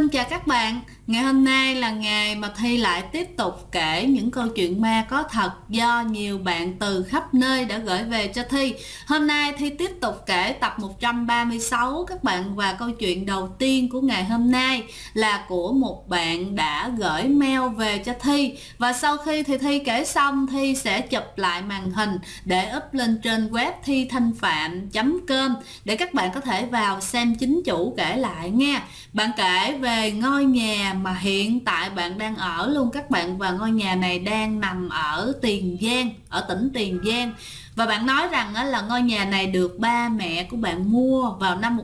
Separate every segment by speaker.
Speaker 1: Xin chào các bạn. Ngày hôm nay là ngày mà Thi lại tiếp tục kể những câu chuyện ma có thật do nhiều bạn từ khắp nơi đã gửi về cho Thi. Hôm nay Thi tiếp tục kể tập 136 các bạn, và câu chuyện đầu tiên của ngày hôm nay là của một bạn đã gửi mail về cho Thi. Và sau khi Thi kể xong, Thi sẽ chụp lại màn hình để up lên trên web thithanhpham.com để các bạn có thể vào xem chính chủ kể lại nha. Bạn kể về ngôi nhà mà hiện tại bạn đang ở luôn các bạn, và ngôi nhà này đang nằm ở Tiền Giang, ở tỉnh Tiền Giang. Và bạn nói rằng là ngôi nhà này được ba mẹ của bạn mua vào năm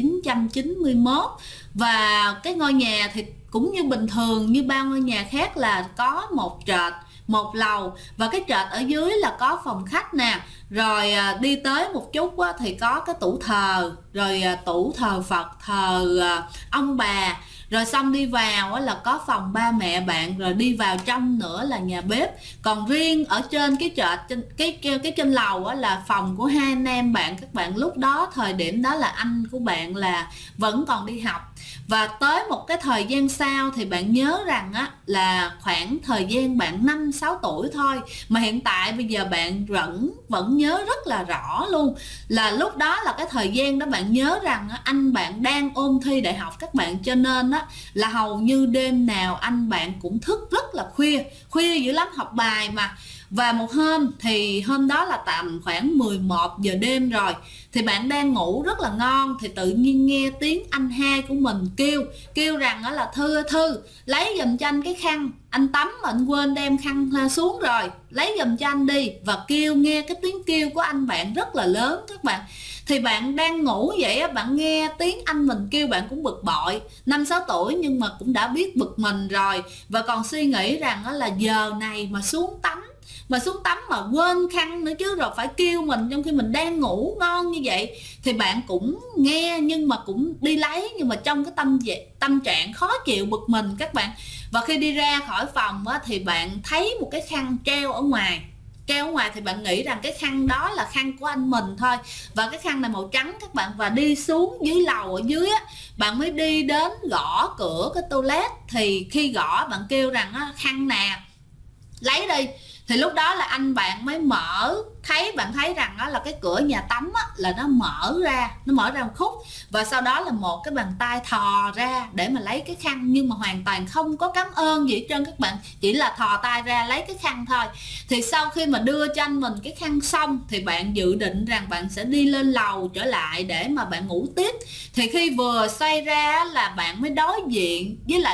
Speaker 1: 1991. Và cái ngôi nhà thì cũng như bình thường như bao ngôi nhà khác là có một trệt, một lầu, và cái trệt ở dưới là có phòng khách nè, rồi đi tới một chút thì có cái tủ thờ, rồi tủ thờ Phật, thờ ông bà, rồi xong đi vào là có phòng ba mẹ bạn, rồi đi vào trong nữa là nhà bếp. Còn riêng ở trên cái trệt, cái trên lầu là phòng của hai anh em bạn các bạn. Lúc đó thời điểm đó là anh của bạn là vẫn còn đi học. Và tới một cái thời gian sau thì bạn nhớ rằng là khoảng thời gian bạn 5-6 tuổi thôi, mà hiện tại bây giờ bạn vẫn nhớ rất là rõ luôn, là lúc đó là cái thời gian đó bạn nhớ rằng anh bạn đang ôn thi đại học các bạn, cho nên là hầu như đêm nào anh bạn cũng thức rất là khuya dữ lắm, học bài mà. Và một hôm thì hôm đó là tầm khoảng 11 giờ đêm rồi, thì bạn đang ngủ rất là ngon, thì tự nhiên nghe tiếng anh hai của mình kêu rằng là Thư lấy giùm cho anh cái khăn, anh tắm mà anh quên đem khăn xuống rồi, lấy giùm cho anh đi. Và nghe cái tiếng kêu của anh bạn rất là lớn các bạn. Thì bạn đang ngủ vậy bạn nghe tiếng anh mình kêu, bạn cũng bực bội, 5-6 tuổi nhưng mà cũng đã biết bực mình rồi, và còn suy nghĩ rằng là giờ này mà xuống tắm mà quên khăn nữa chứ, rồi phải kêu mình trong khi mình đang ngủ ngon như vậy. Thì bạn cũng nghe nhưng mà cũng đi lấy, nhưng mà trong cái tâm trạng khó chịu bực mình các bạn. Và khi đi ra khỏi phòng thì bạn thấy một cái khăn treo ở ngoài, thì bạn nghĩ rằng cái khăn đó là khăn của anh mình thôi, và cái khăn này màu trắng các bạn. Và đi xuống dưới lầu ở dưới bạn mới đi đến gõ cửa cái toilet. Thì khi gõ bạn kêu rằng khăn nè, lấy đi. Thì lúc đó là anh bạn mới bạn thấy rằng là cái cửa nhà tắm là nó mở ra một khúc, và sau đó là một cái bàn tay thò ra để mà lấy cái khăn, nhưng mà hoàn toàn không có cảm ơn gì hết trơn các bạn, chỉ là thò tay ra lấy cái khăn thôi. Thì sau khi mà đưa cho anh mình cái khăn xong thì bạn dự định rằng bạn sẽ đi lên lầu trở lại để mà bạn ngủ tiếp. Thì khi vừa xoay ra là bạn mới đối diện với lại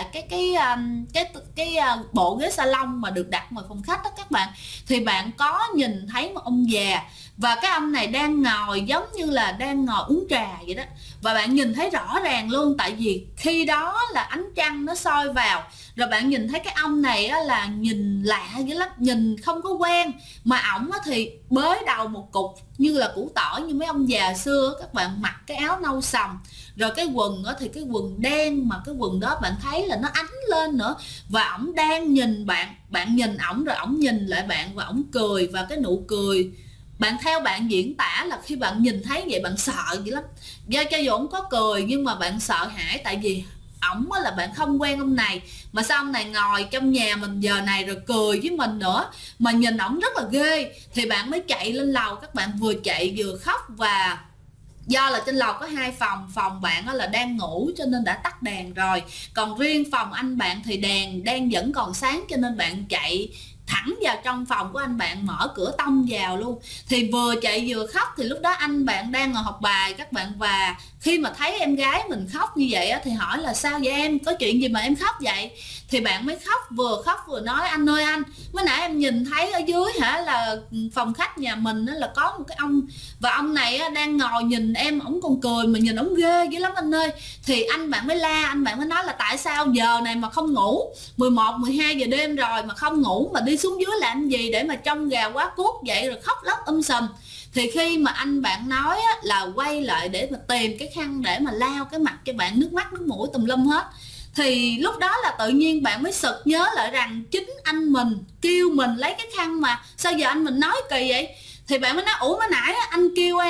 Speaker 1: cái bộ ghế salon mà được đặt ngoài phòng khách đó các bạn. Thì bạn có nhìn thấy một ông già, và cái ông này đang ngồi giống như là đang ngồi uống trà vậy đó. Và bạn nhìn thấy rõ ràng luôn, tại vì khi đó là ánh trăng nó soi vào, rồi bạn nhìn thấy cái ông này là nhìn lạ dữ lắm, nhìn không có quen. Mà ổng thì bới đầu một cục như là củ tỏi, như mấy ông già xưa các bạn, mặc cái áo nâu sầm, rồi cái quần thì cái quần đen, mà cái quần đó bạn thấy là nó ánh lên nữa. Và ổng đang nhìn bạn nhìn ổng, rồi ổng nhìn lại bạn và ổng cười. Và cái nụ cười theo bạn diễn tả là khi bạn nhìn thấy vậy bạn sợ dữ lắm. Cho dù ổng có cười nhưng mà bạn sợ hãi, tại vì ổng là bạn không quen ông này, mà sao ông này ngồi trong nhà mình giờ này rồi cười với mình nữa, mà nhìn ổng rất là ghê. Thì bạn mới chạy lên lầu các bạn, vừa chạy vừa khóc. Và do là trên lầu có 2 phòng bạn là đang ngủ cho nên đã tắt đèn rồi, còn riêng phòng anh bạn thì đèn đang vẫn còn sáng, cho nên bạn chạy thẳng vào trong phòng của anh bạn, mở cửa tông vào luôn. Thì vừa chạy vừa khóc. Thì lúc đó anh bạn đang ngồi học bài các bạn, và khi mà thấy em gái mình khóc như vậy thì hỏi là sao vậy em, có chuyện gì mà em khóc vậy. Thì bạn mới khóc vừa nói anh ơi anh, mới nãy em nhìn thấy ở dưới là phòng khách nhà mình là có một cái ông, và ông này đang ngồi nhìn em, ổng còn cười mà nhìn ổng ghê dữ lắm anh ơi. Thì anh bạn mới anh bạn mới nói là tại sao giờ này mà không ngủ, 11-12 giờ đêm rồi mà không ngủ mà đi xuống dưới làm gì để mà trông gà quá cuốc vậy, rồi khóc lóc sùm. Thì khi mà anh bạn nói là quay lại để mà tìm cái khăn để mà lau cái mặt cho bạn, nước mắt nước mũi tùm lum hết, thì lúc đó là tự nhiên bạn mới sực nhớ lại rằng chính anh mình kêu mình lấy cái khăn, mà sao giờ anh mình nói kỳ vậy. Thì bạn mới nói ủa mới nãy anh kêu em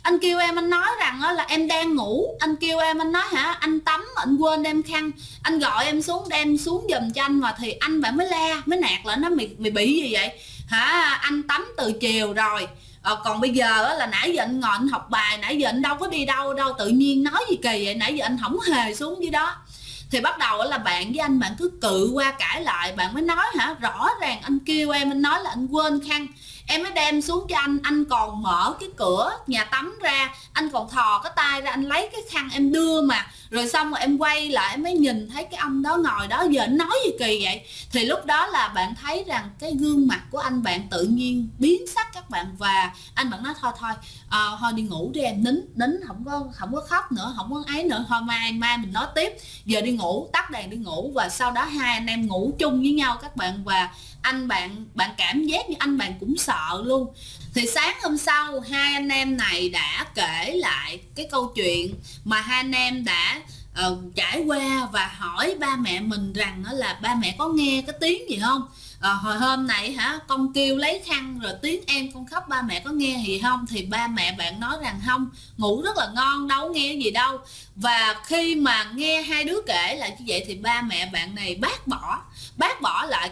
Speaker 1: Anh kêu em, anh nói rằng là em đang ngủ. Anh kêu em, anh nói hả anh tắm anh quên đem khăn, anh gọi em xuống đem xuống giùm cho anh, mà thì anh bạn mới la mới nạt là nó mày bị gì vậy hả, anh tắm từ chiều rồi. Còn bây giờ là nãy giờ anh ngồi anh học bài, nãy giờ anh đâu có đi đâu đâu, tự nhiên nói gì kỳ vậy, nãy giờ anh không hề xuống dưới đó. Thì bắt đầu là bạn với anh bạn cứ cự qua cãi lại, bạn mới nói hả rõ ràng anh kêu em, anh nói là anh quên khăn, em mới đem xuống cho anh còn mở cái cửa nhà tắm ra, anh còn thò cái tay ra anh lấy cái khăn em đưa mà, rồi xong rồi em quay lại em mới nhìn thấy cái ông đó ngồi đó, giờ anh nói gì kỳ vậy. Thì lúc đó là bạn thấy rằng cái gương mặt của anh bạn tự nhiên biến sắc các bạn, và anh bạn nói thôi thôi đi ngủ đi em, nín không có khóc nữa, không có ấy nữa, thôi mai mình nói tiếp, giờ đi ngủ, tắt đèn đi ngủ. Và sau đó hai anh em ngủ chung với nhau các bạn, và anh bạn cảm giác như anh bạn cũng sợ luôn. Thì sáng hôm sau hai anh em này đã kể lại cái câu chuyện mà hai anh em đã trải qua, và hỏi ba mẹ mình rằng là ba mẹ có nghe cái tiếng gì không, hồi hôm này hả con kêu lấy khăn rồi tiếng em con khóc, ba mẹ có nghe gì không. Thì ba mẹ bạn nói rằng không, ngủ rất là ngon, đâu nghe gì đâu. Và khi mà nghe hai đứa kể lại như vậy thì ba mẹ bạn này bác bỏ lại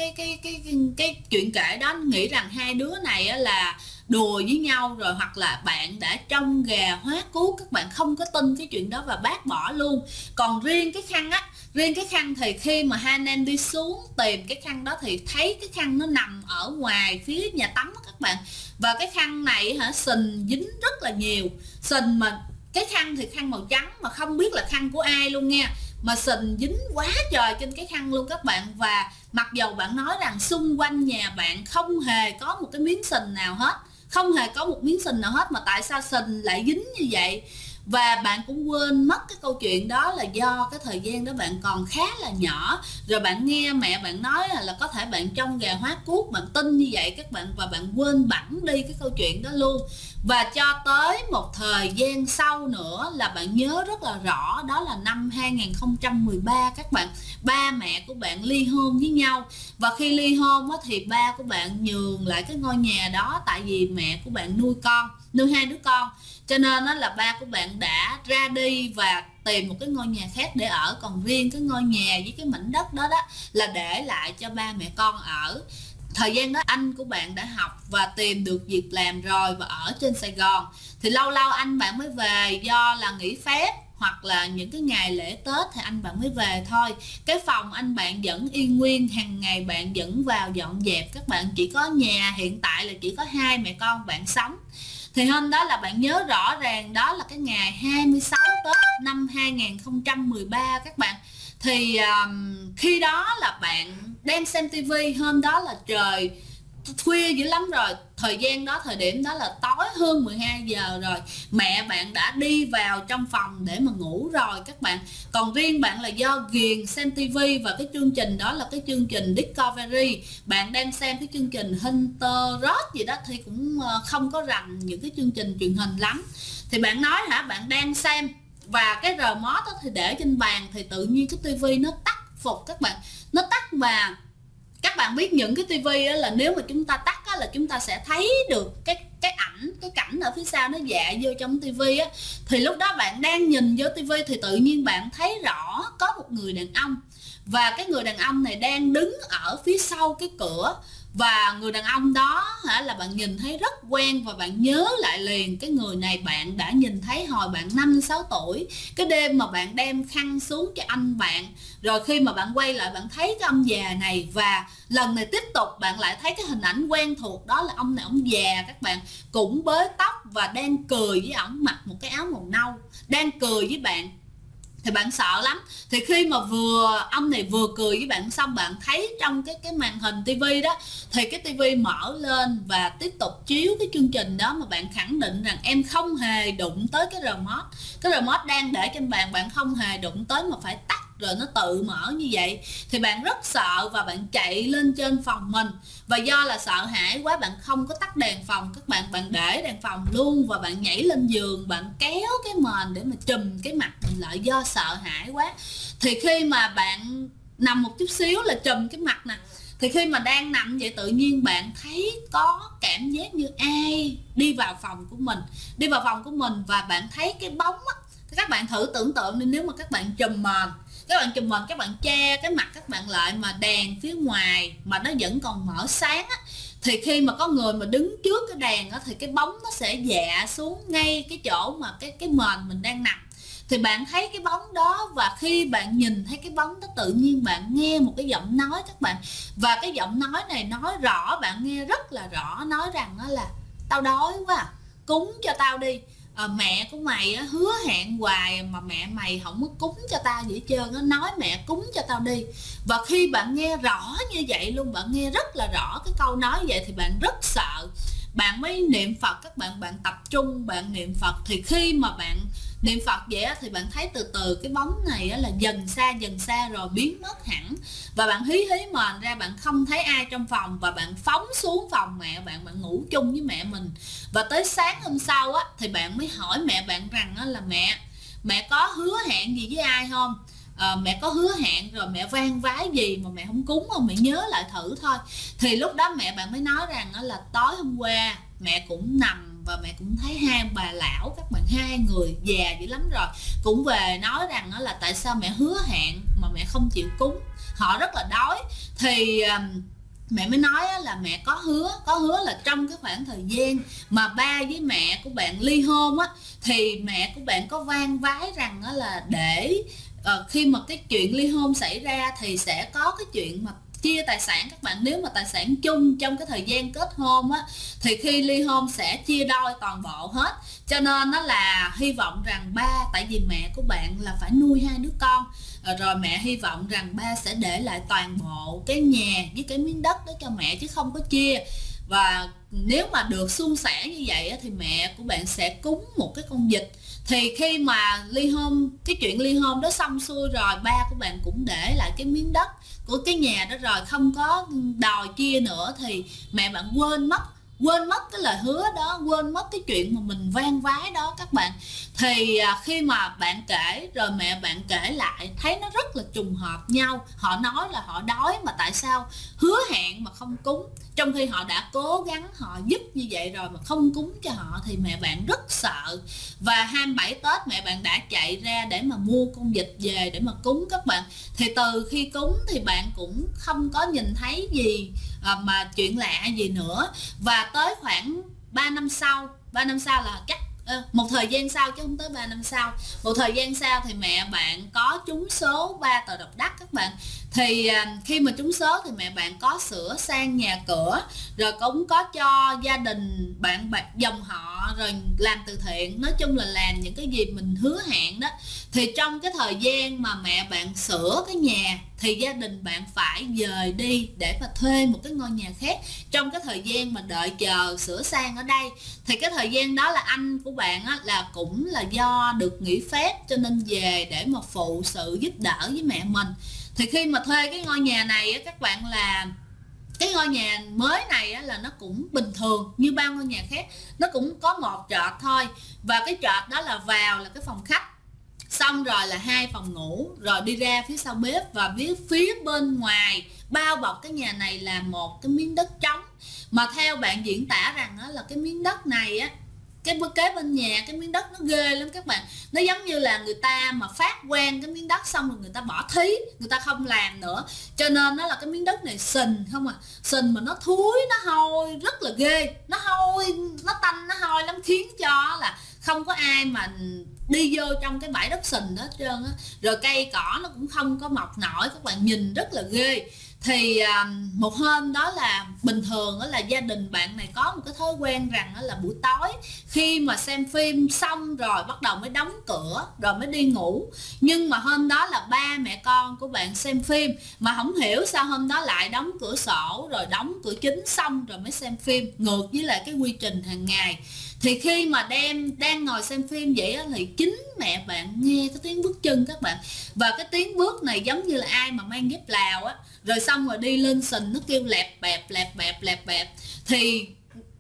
Speaker 1: cái chuyện kể đó, nghĩ rằng hai đứa này là đùa với nhau rồi, hoặc là bạn đã trông gà hóa cuốc, các bạn không có tin cái chuyện đó và bác bỏ luôn. Còn riêng cái khăn thì khi mà hai anh em đi xuống tìm cái khăn đó thì thấy cái khăn nó nằm ở ngoài phía nhà tắm các bạn, và cái khăn này hả sình dính rất là nhiều sình, mà cái khăn thì khăn màu trắng mà không biết là khăn của ai luôn nha, mà sình dính quá trời trên cái khăn luôn các bạn. Và mặc dầu bạn nói rằng xung quanh nhà bạn không hề có một cái miếng sình nào hết, không hề có một miếng sình nào hết, mà tại sao sình lại dính như vậy. Và bạn cũng quên mất cái câu chuyện đó là do cái thời gian đó bạn còn khá là nhỏ, rồi bạn nghe mẹ bạn nói là có thể bạn trông gà hóa cuốc, bạn tin như vậy các bạn, và bạn quên bẵng đi cái câu chuyện đó luôn. Và cho tới một thời gian sau nữa là bạn nhớ rất là rõ, đó là năm 2013 các bạn, ba mẹ của bạn ly hôn với nhau. Và khi ly hôn thì ba của bạn nhường lại cái ngôi nhà đó, tại vì mẹ của bạn nuôi hai đứa con, cho nên là ba của bạn đã ra đi và tìm một cái ngôi nhà khác để ở. Còn riêng cái ngôi nhà với cái mảnh đất đó là để lại cho ba mẹ con ở. Thời gian đó anh của bạn đã học và tìm được việc làm rồi và ở trên Sài Gòn. Thì lâu lâu anh bạn mới về, do là nghỉ phép hoặc là những cái ngày lễ Tết thì anh bạn mới về thôi. Cái phòng anh bạn vẫn y nguyên, hàng ngày bạn vẫn vào dọn dẹp các bạn. Chỉ có nhà hiện tại là chỉ có hai mẹ con bạn sống. Thì hôm đó là bạn nhớ rõ ràng, đó là cái ngày 26 Tết năm 2013 các bạn. Thì khi đó là bạn đang xem tivi, hôm đó là trời khuya dữ lắm rồi, thời điểm đó là tối hơn 12 giờ rồi, mẹ bạn đã đi vào trong phòng để mà ngủ rồi các bạn. Còn riêng bạn là do ghiền xem tivi, và cái chương trình đó là cái chương trình Discovery, bạn đang xem cái chương trình Hunter gì đó, thì cũng không có rành những cái chương trình truyền hình lắm. Thì bạn nói hả, bạn đang xem và cái remote thì để trên bàn, thì tự nhiên cái tivi nó tắt phục các bạn, nó tắt. Và các bạn biết những cái tivi là nếu mà chúng ta tắt là chúng ta sẽ thấy được cái cảnh ở phía sau nó dạ vô trong tivi á. Thì lúc đó bạn đang nhìn vô tivi thì tự nhiên bạn thấy rõ có một người đàn ông, và cái người đàn ông này đang đứng ở phía sau cái cửa. Và người đàn ông đó là bạn nhìn thấy rất quen, và bạn nhớ lại liền cái người này bạn đã nhìn thấy hồi bạn 5-6 tuổi, cái đêm mà bạn đem khăn xuống cho anh bạn. Rồi khi mà bạn quay lại bạn thấy cái ông già này, và lần này tiếp tục bạn lại thấy cái hình ảnh quen thuộc, đó là ông này, ông già các bạn, cũng bới tóc và đang cười với ổng, mặc một cái áo màu nâu, đang cười với bạn. Thì bạn sợ lắm. Thì khi mà ông này vừa cười với bạn xong, bạn thấy trong cái màn hình tivi đó, thì cái tivi mở lên và tiếp tục chiếu cái chương trình đó, mà bạn khẳng định rằng em không hề đụng tới cái remote. Cái remote đang để trên bàn, bạn không hề đụng tới mà phải tắt rồi nó tự mở như vậy. Thì bạn rất sợ và bạn chạy lên trên phòng mình, và do là sợ hãi quá bạn không có tắt đèn phòng các bạn, bạn để đèn phòng luôn, và bạn nhảy lên giường, bạn kéo cái mền để mà trùm cái mặt mình lại do sợ hãi quá. Thì khi mà bạn nằm một chút xíu là trùm cái mặt nè, Thì khi mà đang nằm vậy tự nhiên bạn thấy có cảm giác như ai đi vào phòng của mình, và bạn thấy cái bóng á. Thì các bạn thử tưởng tượng đi, nếu mà các bạn trùm mền, các bạn che cái mặt các bạn lại mà đèn phía ngoài mà nó vẫn còn mở sáng á, thì khi mà có người mà đứng trước cái đèn á thì cái bóng nó sẽ dạ xuống ngay cái chỗ mà cái mền mình đang nằm. Thì bạn thấy cái bóng đó, và khi bạn nhìn thấy cái bóng đó tự nhiên bạn nghe một cái giọng nói các bạn. Và cái giọng nói này nói rõ, bạn nghe rất là rõ, nói rằng đó là tao đói quá, cúng cho tao đi. Mẹ của mày á, hứa hẹn hoài mà mẹ mày không có cúng cho tao gì hết trơn á, nói mẹ cúng cho tao đi. Và khi bạn nghe rõ như vậy luôn, bạn nghe rất là rõ cái câu nói vậy thì bạn rất sợ. Bạn mới niệm Phật các bạn, bạn tập trung bạn niệm Phật. Thì khi mà bạn niệm Phật vậy á, thì bạn thấy từ từ cái bóng này á, là dần xa rồi biến mất hẳn. Và bạn hí mền ra, bạn không thấy ai trong phòng, và bạn phóng xuống phòng mẹ bạn, bạn ngủ chung với mẹ mình. Và tới sáng hôm sau á, thì bạn mới hỏi mẹ bạn rằng á, là mẹ có hứa hẹn gì với ai không? Mẹ có hứa hẹn rồi mẹ vang vái gì mà mẹ không cúng không, mẹ nhớ lại thử thôi. Thì lúc đó mẹ bạn mới nói rằng là tối hôm qua mẹ cũng nằm và mẹ cũng thấy hai bà lão, các bạn, hai người già dữ lắm rồi, cũng về nói rằng là tại sao mẹ hứa hẹn mà mẹ không chịu cúng, họ rất là đói. Thì mẹ mới nói là mẹ có hứa là trong cái khoảng thời gian mà ba với mẹ của bạn ly hôn á, thì mẹ của bạn có vang vái rằng là để khi mà cái chuyện ly hôn xảy ra thì sẽ có cái chuyện mà chia tài sản các bạn. Nếu mà tài sản chung trong cái thời gian kết hôn á, thì khi ly hôn sẽ chia đôi toàn bộ hết. Cho nên nó là hy vọng rằng tại vì mẹ của bạn là phải nuôi hai đứa con, rồi mẹ hy vọng rằng ba sẽ để lại toàn bộ cái nhà với cái miếng đất đó cho mẹ chứ không có chia. Và nếu mà được suôn sẻ như vậy thì mẹ của bạn sẽ cúng một cái con vịt. Thì khi mà cái chuyện ly hôn đó xong xuôi rồi, ba của bạn cũng để lại cái miếng đất của cái nhà đó rồi, không có đòi chia nữa. Thì mẹ bạn quên mất cái lời hứa đó, quên mất cái chuyện mà mình vang vái đó các bạn. Thì khi mà bạn kể rồi mẹ bạn kể lại thấy nó rất là trùng hợp nhau. Họ nói là họ đói mà tại sao hứa hẹn mà không cúng, trong khi họ đã cố gắng họ giúp như vậy rồi mà không cúng cho họ. Thì mẹ bạn rất sợ, và 27 Tết mẹ bạn đã chạy ra để mà mua con vịt về để mà cúng các bạn. Thì từ khi cúng thì bạn cũng không có nhìn thấy gì mà chuyện lạ gì nữa. Và tới khoảng 3 năm sau là chắc một thời gian sau chứ không tới 3 năm sau, một thời gian sau thì mẹ bạn có trúng số 3 tờ độc đắc các bạn. Thì khi mà trúng số thì mẹ bạn có sửa sang nhà cửa, rồi cũng có cho gia đình bạn dòng họ, rồi làm từ thiện, nói chung là làm những cái gì mình hứa hẹn đó. Thì trong cái thời gian mà mẹ bạn sửa cái nhà thì gia đình bạn phải dời đi để mà thuê một cái ngôi nhà khác. Trong cái thời gian mà đợi chờ sửa sang ở đây thì cái thời gian đó là anh của bạn á, là cũng là do được nghỉ phép cho nên về để mà phụ sự giúp đỡ với mẹ mình. Thì khi mà thuê cái ngôi nhà này á, các bạn, là cái ngôi nhà mới này á, là nó cũng bình thường như bao ngôi nhà khác, nó cũng có một trệt thôi. Và cái trệt đó là vào là cái phòng khách, xong rồi là 2 phòng ngủ, rồi đi ra phía sau bếp, và phía bên ngoài bao bọc cái nhà này là một cái miếng đất trống. Mà theo bạn diễn tả rằng đó là cái miếng đất này á, cái kế bên nhà cái miếng đất nó ghê lắm các bạn. Nó giống như là người ta mà phát quan cái miếng đất xong rồi người ta bỏ thí, người ta không làm nữa. Cho nên nó là cái miếng đất này sình không à, sình mà nó thúi, nó hôi rất là ghê, nó hôi, nó tanh, nó hôi lắm, khiến cho là không có ai mà đi vô trong cái bãi đất sình đó hết trơn á. Rồi cây cỏ nó cũng không có mọc nổi, các bạn, nhìn rất là ghê. Thì một hôm đó là bình thường đó là gia đình bạn này có một cái thói quen rằng đó là buổi tối khi mà xem phim xong rồi bắt đầu mới đóng cửa rồi mới đi ngủ. Nhưng mà hôm đó là ba mẹ con của bạn xem phim mà không hiểu sao hôm đó lại đóng cửa sổ rồi đóng cửa chính xong rồi mới xem phim, ngược với lại cái quy trình hàng ngày. Thì khi mà đang ngồi xem phim vậy á, thì chính mẹ bạn nghe cái tiếng bước chân các bạn. Và cái tiếng bước này giống như là ai mà mang dép Lào á, rồi xong rồi đi lên sình nó kêu lẹp bẹp. Thì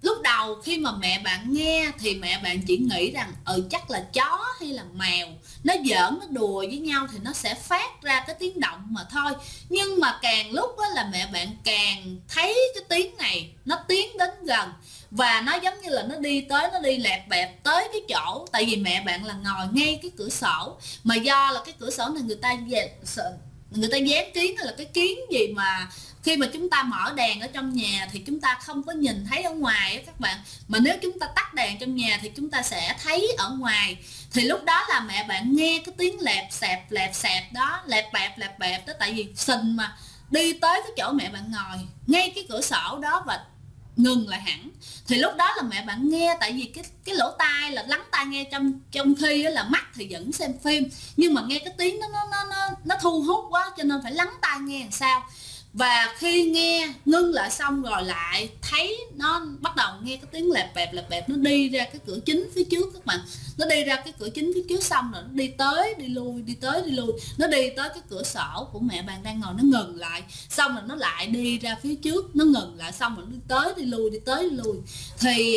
Speaker 1: lúc đầu khi mà mẹ bạn nghe thì mẹ bạn chỉ nghĩ rằng chắc là chó hay là mèo nó giỡn nó đùa với nhau thì nó sẽ phát ra cái tiếng động mà thôi. Nhưng mà càng lúc đó là mẹ bạn càng thấy cái tiếng này nó tiến đến gần, và nó giống như là nó đi tới, nó đi lẹp bẹp tới cái chỗ, tại vì mẹ bạn là ngồi ngay cái cửa sổ, mà do là cái cửa sổ này người ta dán kiến là cái kiến gì mà khi mà chúng ta mở đèn ở trong nhà thì chúng ta không có nhìn thấy ở ngoài á các bạn, mà nếu chúng ta tắt đèn trong nhà thì chúng ta sẽ thấy ở ngoài. Thì lúc đó là mẹ bạn nghe cái tiếng lẹp xẹp đó, lẹp bẹp đó, tại vì sình mà đi tới cái chỗ mẹ bạn ngồi ngay cái cửa sổ đó và ngừng lại hẳn. Thì lúc đó là mẹ bạn nghe, tại vì cái lỗ tai là lắng tai nghe, trong khi là mắt thì vẫn xem phim, nhưng mà nghe cái tiếng nó thu hút quá cho nên phải lắng tai nghe làm sao. Và khi nghe ngưng lại xong rồi lại thấy nó bắt đầu nghe cái tiếng lẹp bẹp, nó đi ra cái cửa chính phía trước các bạn. Nó đi ra cái cửa chính phía trước xong rồi nó đi tới đi lui, đi tới đi lui, nó đi tới cái cửa sổ của mẹ bạn đang ngồi, nó ngừng lại, xong rồi nó lại đi ra phía trước, nó ngừng lại, xong rồi nó đi tới đi lui, đi tới đi lui. Thì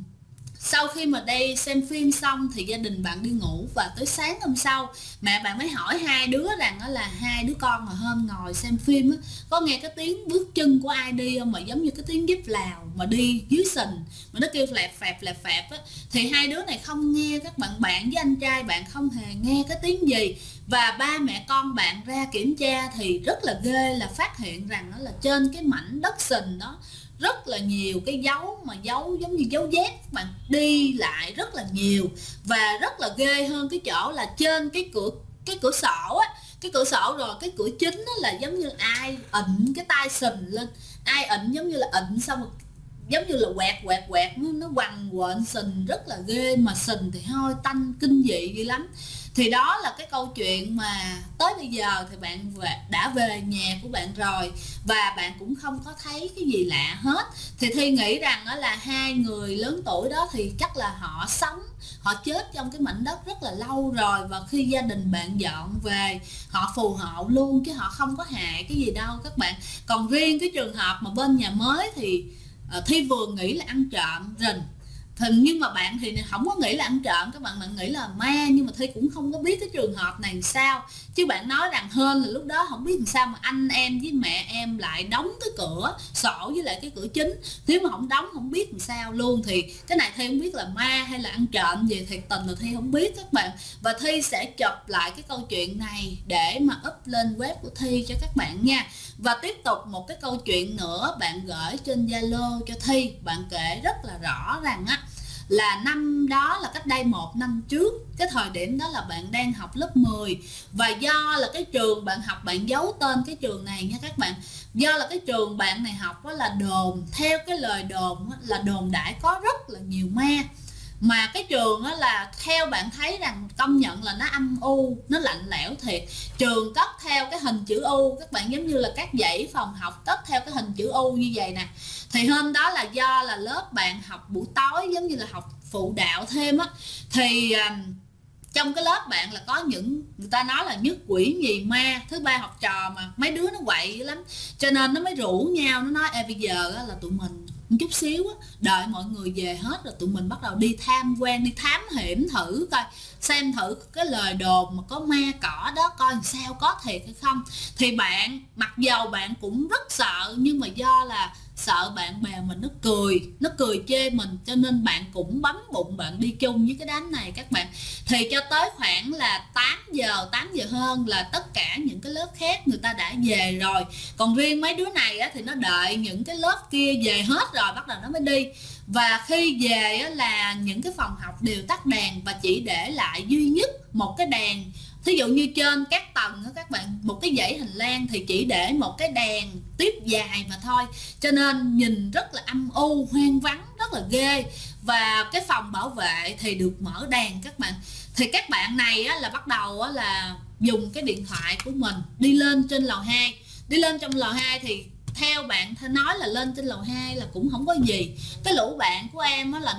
Speaker 1: sau khi mà đây xem phim xong thì gia đình bạn đi ngủ, và tới sáng hôm sau mẹ bạn mới hỏi hai đứa rằng đó là hai đứa con mà hôm ngồi xem phim á, có nghe cái tiếng bước chân của ai đi không, mà giống như cái tiếng dép Lào mà đi dưới sình mà nó kêu lẹp phẹp á. Thì hai đứa này không nghe các bạn, bạn với anh trai bạn không hề nghe cái tiếng gì. Và ba mẹ con bạn ra kiểm tra thì rất là ghê, là phát hiện rằng đó là trên cái mảnh đất sình đó rất là nhiều cái dấu, mà dấu giống như dấu dép các bạn, đi lại rất là nhiều. Và rất là ghê hơn cái chỗ là trên cái cửa sổ á, cái cửa sổ rồi cái cửa chính á, là giống như ai ịnh cái tay sình lên, ai ịnh giống như là ịnh xong rồi giống như là quẹt nó quằn quện sình rất là ghê, mà sình thì hôi tanh kinh dị dữ lắm. Thì đó là cái câu chuyện mà tới bây giờ thì bạn đã về nhà của bạn rồi và bạn cũng không có thấy cái gì lạ hết. Thì Thi nghĩ rằng đó là hai người lớn tuổi đó thì chắc là họ sống, họ chết trong cái mảnh đất rất là lâu rồi, và khi gia đình bạn dọn về họ phù hộ luôn chứ họ không có hại cái gì đâu các bạn. Còn riêng cái trường hợp mà bên nhà mới thì Thi vừa nghĩ là ăn trộm rình, nhưng mà bạn thì không có nghĩ là ăn trộm các bạn, bạn nghĩ là ma, nhưng mà Thi cũng không có biết cái trường hợp này làm sao. Chứ bạn nói rằng hên là lúc đó không biết làm sao mà anh em với mẹ em lại đóng cái cửa sổ với lại cái cửa chính, nếu mà không đóng không biết làm sao luôn. Thì cái này Thi không biết là ma hay là ăn trộm gì, thiệt tình là Thi không biết các bạn. Và Thi sẽ chụp lại cái câu chuyện này để mà up lên web của Thi cho các bạn nha. Và tiếp tục một cái câu chuyện nữa bạn gửi trên Zalo cho Thi, bạn kể rất là rõ rằng á là năm đó là cách đây 1 năm trước, cái thời điểm đó là bạn đang học lớp 10, và do là cái trường bạn học, bạn giấu tên cái trường này nha các bạn, do là cái trường bạn này học đó là đồn, theo cái lời đồn đó, là đồn đại có rất là nhiều ma. Mà cái trường đó là theo bạn thấy rằng công nhận là nó âm u, nó lạnh lẽo thiệt. Trường cất theo cái hình chữ U các bạn, giống như là các dãy phòng học cất theo cái hình chữ U như vậy nè. Thì hôm đó là do là lớp bạn học buổi tối giống như là học phụ đạo thêm á, thì trong cái lớp bạn là có những, người ta nói là nhất quỷ nhì ma, thứ ba học trò mà mấy đứa nó quậy dữ lắm, cho nên nó mới rủ nhau, nó nói bây giờ là tụi mình một chút xíu á, đợi mọi người về hết rồi tụi mình bắt đầu đi tham quan, đi thám hiểm thử coi, xem thử cái lời đồn mà có ma cỏ đó coi làm sao, có thiệt hay không. Thì bạn mặc dầu bạn cũng rất sợ, nhưng mà do là sợ bạn bè mình nó cười chê mình, cho nên bạn cũng bấm bụng bạn đi chung với cái đám này các bạn. Thì cho tới khoảng là 8 giờ hơn là tất cả những cái lớp khác người ta đã về rồi, còn riêng mấy đứa này á, thì nó đợi những cái lớp kia về hết rồi bắt đầu nó mới đi. Và khi về á, là những cái phòng học đều tắt đèn và chỉ để lại duy nhất một cái đèn. Thí dụ như trên các tầng đó các bạn, một cái dãy hành lang thì chỉ để một cái đèn tiếp dài mà thôi, cho nên nhìn rất là âm u, hoang vắng, rất là ghê. Và cái phòng bảo vệ thì được mở đèn các bạn. Thì các bạn này á, là bắt đầu á, là dùng cái điện thoại của mình đi lên trên lầu 2. Đi lên trong lầu 2 thì theo bạn nói là lên trên lầu 2 là cũng không có gì. Cái lũ bạn của em á, là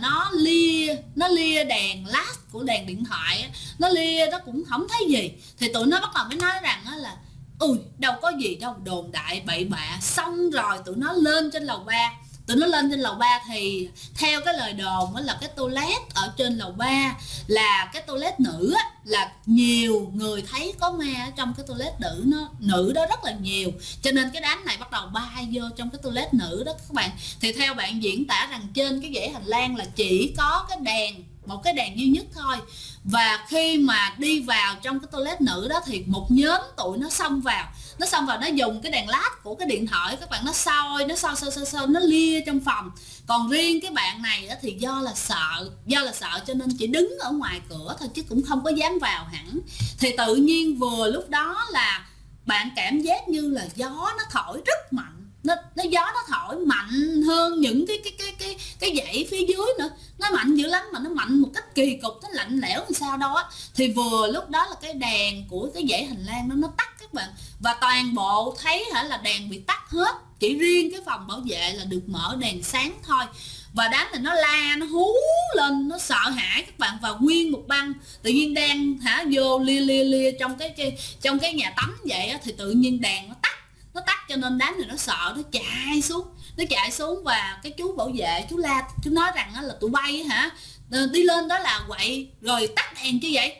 Speaker 1: nó lia đèn flash của đèn điện thoại á, nó lia nó cũng không thấy gì. Thì tụi nó bắt đầu mới nói rằng á, là đâu có gì đâu, đồn đại bậy bạ. Xong rồi tụi nó lên trên lầu 3 tụi nó lên trên lầu 3 thì theo cái lời đồn đó là cái toilet ở trên lầu 3 là cái toilet nữ á, là nhiều người thấy có ma ở trong cái toilet nữ đó rất là nhiều, cho nên cái đám này bắt đầu bay vô trong cái toilet nữ đó các bạn. Thì theo bạn diễn tả rằng trên cái dãy hành lang là chỉ có cái đèn, một cái đèn duy nhất thôi, và khi mà đi vào trong cái toilet nữ đó thì một nhóm tụi nó xông vào, nó dùng cái đèn led của cái điện thoại các bạn, nó soi nó lia trong phòng. Còn riêng cái bạn này đó thì do là sợ cho nên chỉ đứng ở ngoài cửa thôi chứ cũng không có dám vào hẳn. Thì tự nhiên vừa lúc đó là bạn cảm giác như là gió nó thổi rất mạnh, gió nó thổi mạnh hơn những cái dãy phía dưới nữa, nó mạnh dữ lắm, mà nó mạnh một cách kỳ cục, nó lạnh lẽo làm sao đó á. Thì vừa lúc đó là cái đèn của cái dãy hành lang đó nó tắt các bạn, và toàn bộ thấy hả là đèn bị tắt hết, chỉ riêng cái phòng bảo vệ là được mở đèn sáng thôi. Và đám này nó la, nó hú lên, nó sợ hãi các bạn, và nguyên một băng tự nhiên đang vô lia trong cái nhà tắm vậy á, thì tự nhiên đèn nó tắt cho nên đám này nó sợ, nó chạy xuống và cái chú bảo vệ chú la, chú nói rằng là tụi bay đi lên đó là quậy rồi tắt đèn chứ vậy.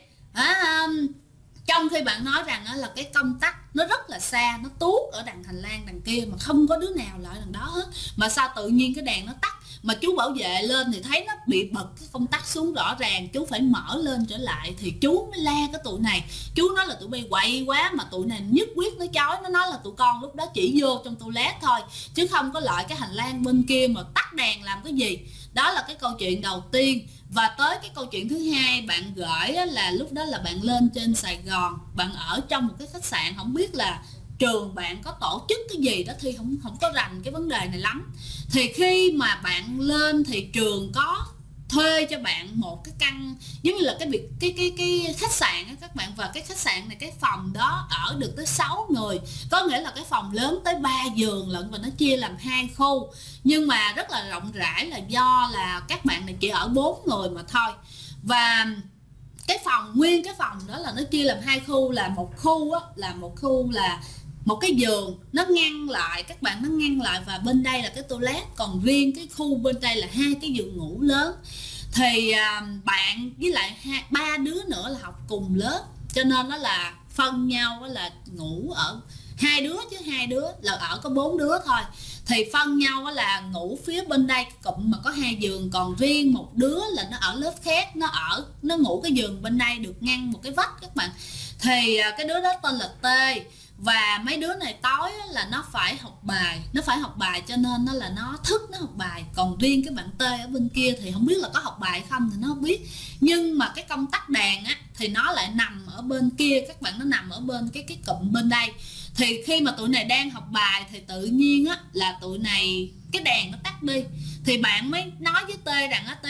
Speaker 1: Trong khi bạn nói rằng là cái công tắc nó rất là xa, nó tuốt ở đằng hành lang đằng kia mà không có đứa nào lại đằng đó hết, mà sao tự nhiên cái đèn nó tắt. Mà chú bảo vệ lên thì thấy nó bị bật cái công tắc xuống rõ ràng, chú phải mở lên trở lại thì chú mới la cái tụi này. Chú nói là tụi bay quậy quá, mà tụi này nhất quyết nó chối, nó nói là tụi con lúc đó chỉ vô trong toilet thôi chứ không có lại cái hành lang bên kia mà tắt đèn làm cái gì. Đó là cái câu chuyện đầu tiên. Và tới cái câu chuyện thứ hai bạn gửi là lúc đó là bạn lên trên Sài Gòn, bạn ở trong một cái khách sạn, không biết là trường bạn có tổ chức cái gì đó, Thi không có rành cái vấn đề này lắm. Thì khi mà bạn lên thì trường có thuê cho bạn một cái căn giống như là cái khách sạn á các bạn, và cái khách sạn này cái phòng đó ở được tới 6 người, có nghĩa là cái phòng lớn tới 3 giường lận, và nó chia làm 2 khu, nhưng mà rất là rộng rãi là do là các bạn này chỉ ở 4 người mà thôi. Và nguyên cái phòng đó là nó chia làm 2 khu, là một khu là một cái giường nó ngăn lại các bạn, nó ngăn lại, và bên đây là cái toilet, còn riêng cái khu bên đây là 2 cái giường ngủ lớn. Thì bạn với lại 3 đứa nữa là học cùng lớp, cho nên nó là phân nhau là ngủ ở 2 đứa, chứ 2 đứa là ở có 4 đứa thôi, thì phân nhau là ngủ phía bên đây cụm mà có 2 giường, còn riêng một đứa là nó ở lớp khác, nó ngủ cái giường bên đây được ngăn một cái vách các bạn. Thì cái đứa đó tên là T, và mấy đứa này tối là nó phải học bài cho nên nó thức nó học bài. Còn riêng cái bạn T ở bên kia thì không biết là có học bài không thì nó không biết, nhưng mà cái công tắc đèn á thì nó lại nằm ở bên kia các bạn, nó nằm ở bên cái cụm bên đây. Thì khi mà tụi này đang học bài thì tự nhiên á là tụi này cái đèn nó tắt đi, thì bạn mới nói với T rằng T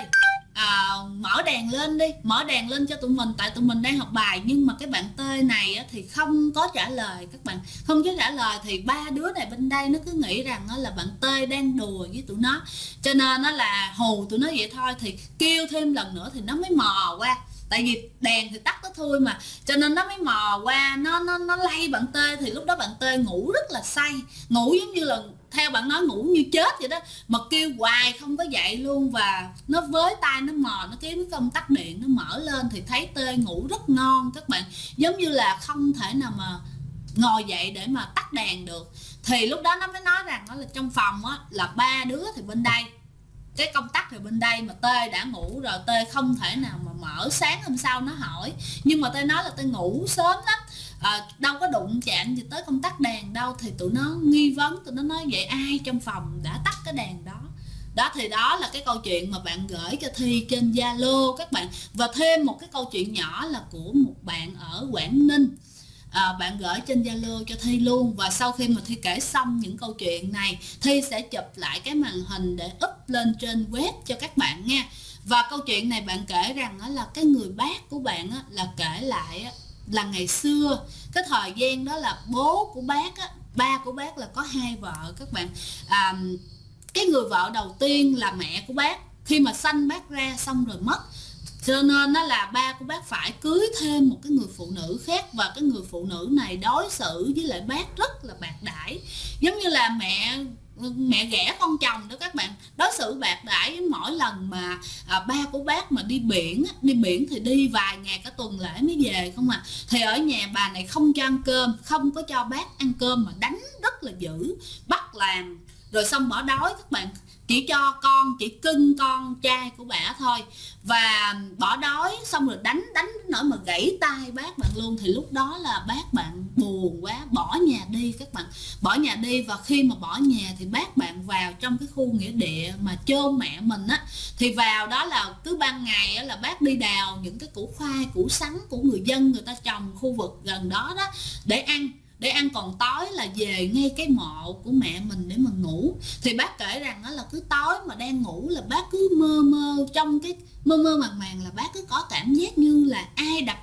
Speaker 1: mở đèn lên cho tụi mình, tại tụi mình đang học bài. Nhưng mà cái bạn T này á, thì không có trả lời các bạn, không có trả lời. Thì 3 đứa này bên đây nó cứ nghĩ rằng á, là bạn T đang đùa với tụi nó, cho nên nó là hù tụi nó vậy thôi. Thì kêu thêm lần nữa thì nó mới mò qua, tại vì đèn thì tắt có thôi mà, cho nên nó mới mò qua, nó lay bạn T. Thì lúc đó bạn T ngủ rất là say, ngủ giống như là theo bạn nói ngủ như chết vậy đó, mà kêu hoài không có dậy luôn. Và nó với tay nó mò, nó kiếm cái công tắc điện nó mở lên thì thấy T ngủ rất ngon các bạn, giống như là không thể nào mà ngồi dậy để mà tắt đèn được. Thì lúc đó nó mới nói rằng đó là trong phòng á là 3 đứa thì bên đây, cái công tắc thì bên đây, mà T đã ngủ rồi, T không thể nào mà mở. Sáng hôm sau nó hỏi, nhưng mà T nói là T ngủ sớm lắm, đâu có đụng chạm gì tới công tắc đèn đâu. Thì tụi nó nghi vấn, tụi nó nói vậy ai trong phòng đã tắt cái đèn đó. Đó thì đó là cái câu chuyện mà bạn gửi cho Thi trên Zalo các bạn. Và thêm một cái câu chuyện nhỏ là của một bạn ở Quảng Ninh, bạn gửi trên Zalo cho Thi luôn. Và sau khi mà Thi kể xong những câu chuyện này, Thi sẽ chụp lại cái màn hình để up lên trên web cho các bạn nha. Và câu chuyện này bạn kể rằng là cái người bác của bạn là kể lại là ngày xưa cái thời gian đó là bố của bác ba của bác là có 2 vợ các bạn. Cái người vợ đầu tiên là mẹ của bác, khi mà sanh bác ra xong rồi mất, cho nên nó là ba của bác phải cưới thêm một cái người phụ nữ khác. Và cái người phụ nữ này đối xử với lại bác rất là bạc đãi, giống như là mẹ ghẻ con chồng đó các bạn, đối xử bạc đãi. Mỗi lần mà ba của bác mà đi biển thì đi vài ngày cả tuần lễ mới về không à. Thì ở nhà bà này không cho ăn cơm, không có cho bác ăn cơm mà đánh rất là dữ, bắt làm rồi xong bỏ đói các bạn, chỉ cho con, chỉ cưng con trai của bả thôi, và bỏ đói xong rồi đánh đến nỗi mà gãy tay bác bạn luôn. Thì lúc đó là bác bạn buồn quá, bỏ nhà đi các bạn, bỏ nhà đi. Và khi mà bỏ nhà thì bác bạn vào trong cái khu nghĩa địa mà chôn mẹ mình á, thì vào đó là cứ ban ngày á, là bác đi đào những cái củ khoai, củ sắn của người dân người ta trồng khu vực gần đó đó để ăn, còn tối là về ngay cái mộ của mẹ mình để mà ngủ. Thì bác kể rằng đó là cứ tối mà đang ngủ là bác cứ mơ mơ, trong cái mơ mơ màng màng là bác cứ có cảm giác như là ai đập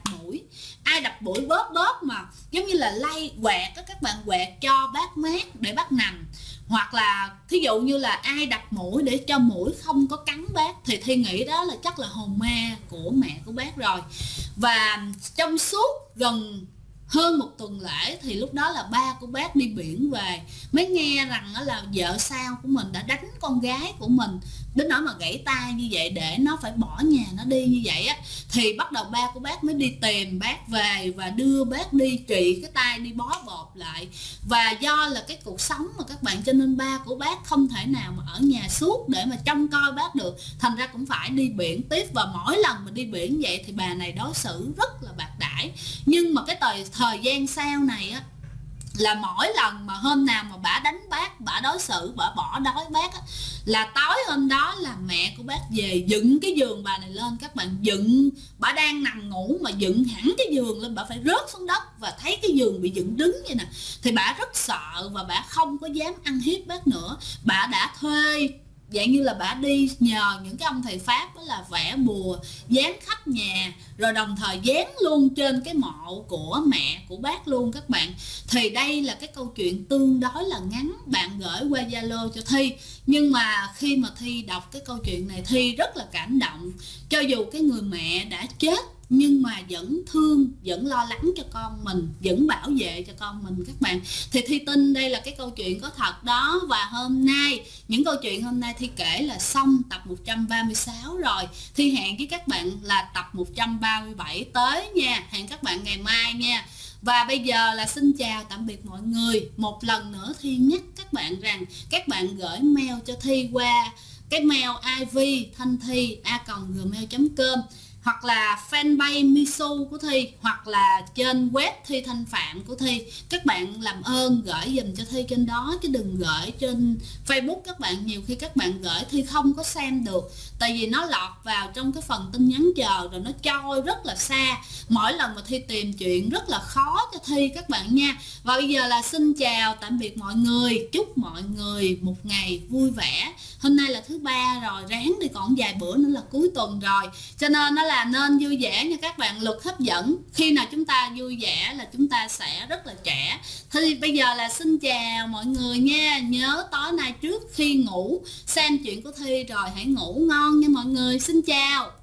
Speaker 1: mũi bóp mà giống như là lay quẹt đó các bạn, quẹt cho bác mát để bác nằm, hoặc là thí dụ như là ai đập mũi để cho mũi không có cắn bác, thì Thi nghĩ đó là chắc là hồn ma của mẹ của bác rồi. Và trong suốt gần hơn một tuần lễ thì lúc đó là ba của bác đi biển về mới nghe rằng là vợ sao của mình đã đánh con gái của mình đến nỗi mà gãy tay như vậy để nó phải bỏ nhà nó đi như vậy á. Thì bắt đầu ba của bác mới đi tìm bác về và đưa bác đi trị cái tay, đi bó bột lại. Và do là cái cuộc sống mà các bạn, cho nên ba của bác không thể nào mà ở nhà suốt để mà trông coi bác được, thành ra cũng phải đi biển tiếp. Và mỗi lần mà đi biển vậy thì bà này đối xử rất là bạc đãi. Nhưng mà cái thời gian sau này á, là mỗi lần mà hôm nào mà bả đánh bác, bả đối xử, bả bỏ đói bác á, là tối hôm đó là mẹ của bác về dựng cái giường bà này lên các bạn, dựng, bả đang nằm ngủ mà dựng hẳn cái giường lên, bả phải rớt xuống đất và thấy cái giường bị dựng đứng vậy nè. Thì bả rất sợ và bả không có dám ăn hiếp bác nữa. Bả đã thuê, dạng như là bả đi nhờ những cái ông thầy Pháp đó là vẽ bùa, dán khắp nhà, rồi đồng thời dán luôn trên cái mộ của mẹ của bác luôn các bạn. Thì đây là cái câu chuyện tương đối là ngắn, bạn gửi qua Zalo cho Thi. Nhưng mà khi mà Thi đọc cái câu chuyện này, Thi rất là cảm động. Cho dù cái người mẹ đã chết nhưng mà vẫn thương, vẫn lo lắng cho con mình, vẫn bảo vệ cho con mình các bạn. Thì Thi tin đây là cái câu chuyện có thật đó. Và hôm nay, những câu chuyện hôm nay Thi kể là xong tập 136 rồi. Thi hẹn với các bạn là tập 137 tới nha. Hẹn các bạn ngày mai nha. Và bây giờ là xin chào tạm biệt mọi người. Một lần nữa Thi nhắc các bạn rằng các bạn gửi mail cho Thi qua cái mail ivthanhthi@gmail.com, hoặc là fanpage Misu của Thi, hoặc là trên web Thi Thanh Phạm của Thi. Các bạn làm ơn gửi dùm cho Thi trên đó, chứ đừng gửi trên Facebook các bạn. Nhiều khi các bạn gửi Thi không có xem được, tại vì nó lọt vào trong cái phần tin nhắn chờ rồi nó trôi rất là xa. Mỗi lần mà Thi tìm chuyện rất là khó cho Thi các bạn nha. Và bây giờ là xin chào tạm biệt mọi người, chúc mọi người một ngày vui vẻ. Hôm nay là thứ ba rồi, ráng đi, còn vài bữa nữa là cuối tuần rồi, cho nên nó là nên vui vẻ nha các bạn. Luật hấp dẫn, khi nào chúng ta vui vẻ là chúng ta sẽ rất là trẻ. Thì bây giờ là xin chào mọi người nha. Nhớ tối nay trước khi ngủ xem chuyện của Thi rồi hãy ngủ ngon nha mọi người. Xin chào.